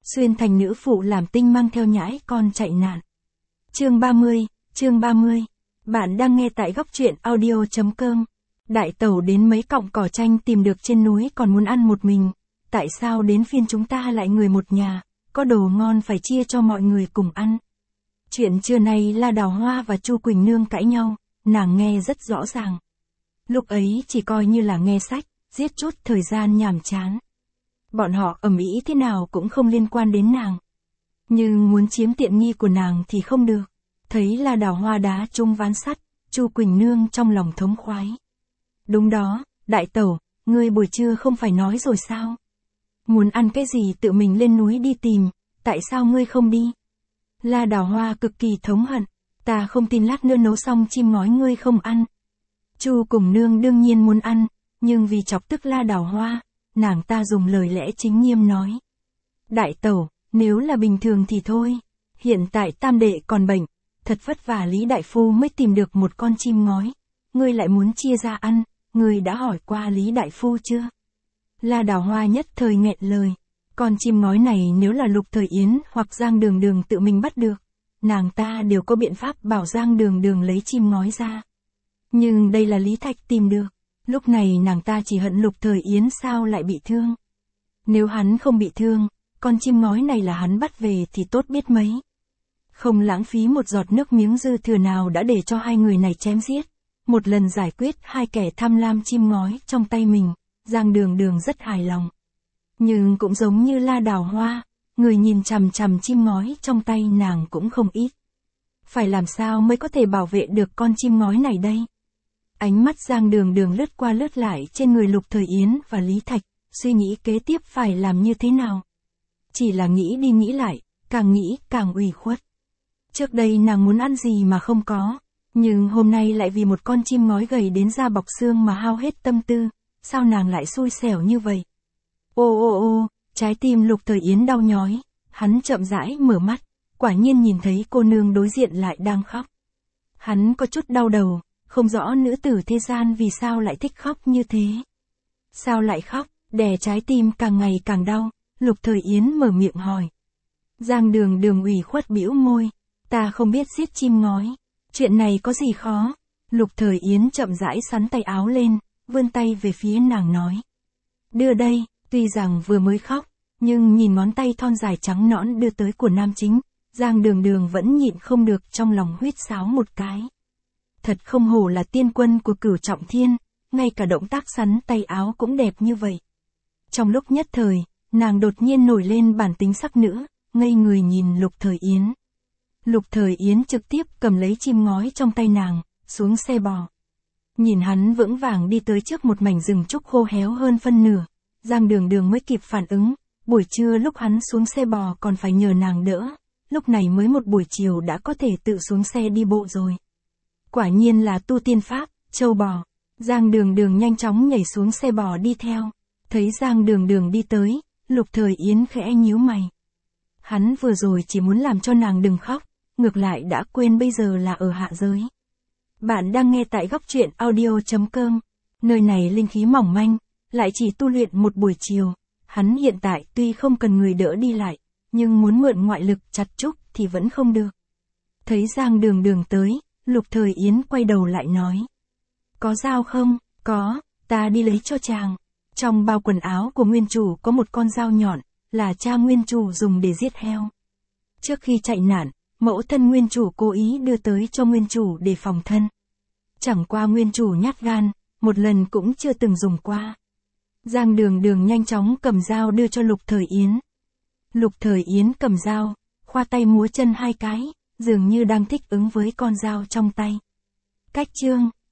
xuyên thành nữ phụ làm tinh mang theo nhãi con chạy nạn. Chương 30. Bạn đang nghe tại góc truyện audio.com. Đại tẩu đến mấy cọng cỏ chanh tìm được trên núi còn muốn ăn một mình. Tại sao đến phiên chúng ta lại người một nhà, có đồ ngon phải chia cho mọi người cùng ăn. Chuyện trưa nay là Đào Hoa và Chu Quỳnh Nương cãi nhau, nàng nghe rất rõ ràng. Lúc ấy chỉ coi như là nghe sách, giết chút thời gian nhàm chán. Bọn họ ầm ĩ thế nào cũng không liên quan đến nàng. Nhưng muốn chiếm tiện nghi của nàng thì không được. Thấy là Đào Hoa đá trúng ván sắt, Chu Quỳnh Nương trong lòng thống khoái. Đúng đó, đại tẩu, ngươi buổi trưa không phải nói rồi sao? Muốn ăn cái gì tự mình lên núi đi tìm, tại sao ngươi không đi? La Đào Hoa cực kỳ thống hận, ta không tin lát nữa nấu xong chim ngói ngươi không ăn. Chu Cùng Nương đương nhiên muốn ăn, nhưng vì chọc tức La Đào Hoa, nàng ta dùng lời lẽ chính nghiêm nói. Đại tẩu, nếu là bình thường thì thôi, hiện tại tam đệ còn bệnh, thật vất vả Lý Đại Phu mới tìm được một con chim ngói, ngươi lại muốn chia ra ăn, ngươi đã hỏi qua Lý Đại Phu chưa? La Đào Hoa nhất thời nghẹn lời, con chim ngói này nếu là Lục Thời Yến hoặc Giang Đường Đường tự mình bắt được, nàng ta đều có biện pháp bảo Giang Đường Đường lấy chim ngói ra. Nhưng đây là Lý Thạch tìm được, lúc này nàng ta chỉ hận Lục Thời Yến sao lại bị thương. Nếu hắn không bị thương, con chim ngói này là hắn bắt về thì tốt biết mấy. Không lãng phí một giọt nước miếng dư thừa nào đã để cho hai người này chém giết. Một lần giải quyết hai kẻ tham lam chim ngói trong tay mình, Giang Đường Đường rất hài lòng. Nhưng cũng giống như La Đào Hoa, người nhìn chằm chằm chim ngói trong tay nàng cũng không ít. Phải làm sao mới có thể bảo vệ được con chim ngói này đây? Ánh mắt Giang Đường Đường lướt qua lướt lại trên người Lục Thời Yến và Lý Thạch, suy nghĩ kế tiếp phải làm như thế nào. Chỉ là nghĩ đi nghĩ lại, càng nghĩ càng ủy khuất. Trước đây nàng muốn ăn gì mà không có, nhưng hôm nay lại vì một con chim ngói gầy đến da bọc xương mà hao hết tâm tư, sao nàng lại xui xẻo như vậy? Ô, trái tim Lục Thời Yến đau nhói, hắn chậm rãi mở mắt, quả nhiên nhìn thấy cô nương đối diện lại đang khóc. Hắn có chút đau đầu, không rõ nữ tử thế gian vì sao lại thích khóc như thế. Sao lại khóc, đè trái tim càng ngày càng đau, Lục Thời Yến mở miệng hỏi. Giang Đường Đường ủy khuất bĩu môi, ta không biết giết chim ngói, chuyện này có gì khó. Lục Thời Yến chậm rãi xắn tay áo lên, vươn tay về phía nàng nói. Đưa đây, tuy rằng vừa mới khóc, nhưng nhìn ngón tay thon dài trắng nõn đưa tới của nam chính, Giang Đường Đường vẫn nhịn không được trong lòng huýt sáo một cái. Thật không hổ là tiên quân của Cửu Trọng Thiên, ngay cả động tác xắn tay áo cũng đẹp như vậy. Trong lúc nhất thời, nàng đột nhiên nổi lên bản tính sắc nữ, ngây người nhìn Lục Thời Yến. Lục Thời Yến trực tiếp cầm lấy chim ngói trong tay nàng, xuống xe bò. Nhìn hắn vững vàng đi tới trước một mảnh rừng trúc khô héo hơn phân nửa, Giang Đường Đường mới kịp phản ứng, buổi trưa lúc hắn xuống xe bò còn phải nhờ nàng đỡ, lúc này mới một buổi chiều đã có thể tự xuống xe đi bộ rồi. Quả nhiên là tu tiên pháp, châu bò. Giang Đường Đường nhanh chóng nhảy xuống xe bò đi theo, thấy Giang Đường Đường đi tới, Lục Thời Yến khẽ nhíu mày. Hắn vừa rồi chỉ muốn làm cho nàng đừng khóc, ngược lại đã quên bây giờ là ở hạ giới. Bạn đang nghe tại góc truyện audio.com, nơi này linh khí mỏng manh, lại chỉ tu luyện một buổi chiều, hắn hiện tại tuy không cần người đỡ đi lại, nhưng muốn mượn ngoại lực chặt trúc thì vẫn không được. Thấy Giang Đường Đường tới, Lục Thời Yến quay đầu lại nói. Có dao không? Có, ta đi lấy cho chàng. Trong bao quần áo của nguyên chủ có một con dao nhọn, là cha nguyên chủ dùng để giết heo. Trước khi chạy nạn, mẫu thân nguyên chủ cố ý đưa tới cho nguyên chủ để phòng thân. Chẳng qua nguyên chủ nhát gan, một lần cũng chưa từng dùng qua. Giang Đường Đường nhanh chóng cầm dao đưa cho Lục Thời Yến. Lục Thời Yến cầm dao, khoa tay múa chân hai cái, dường như đang thích ứng với con dao trong tay. Cách chương,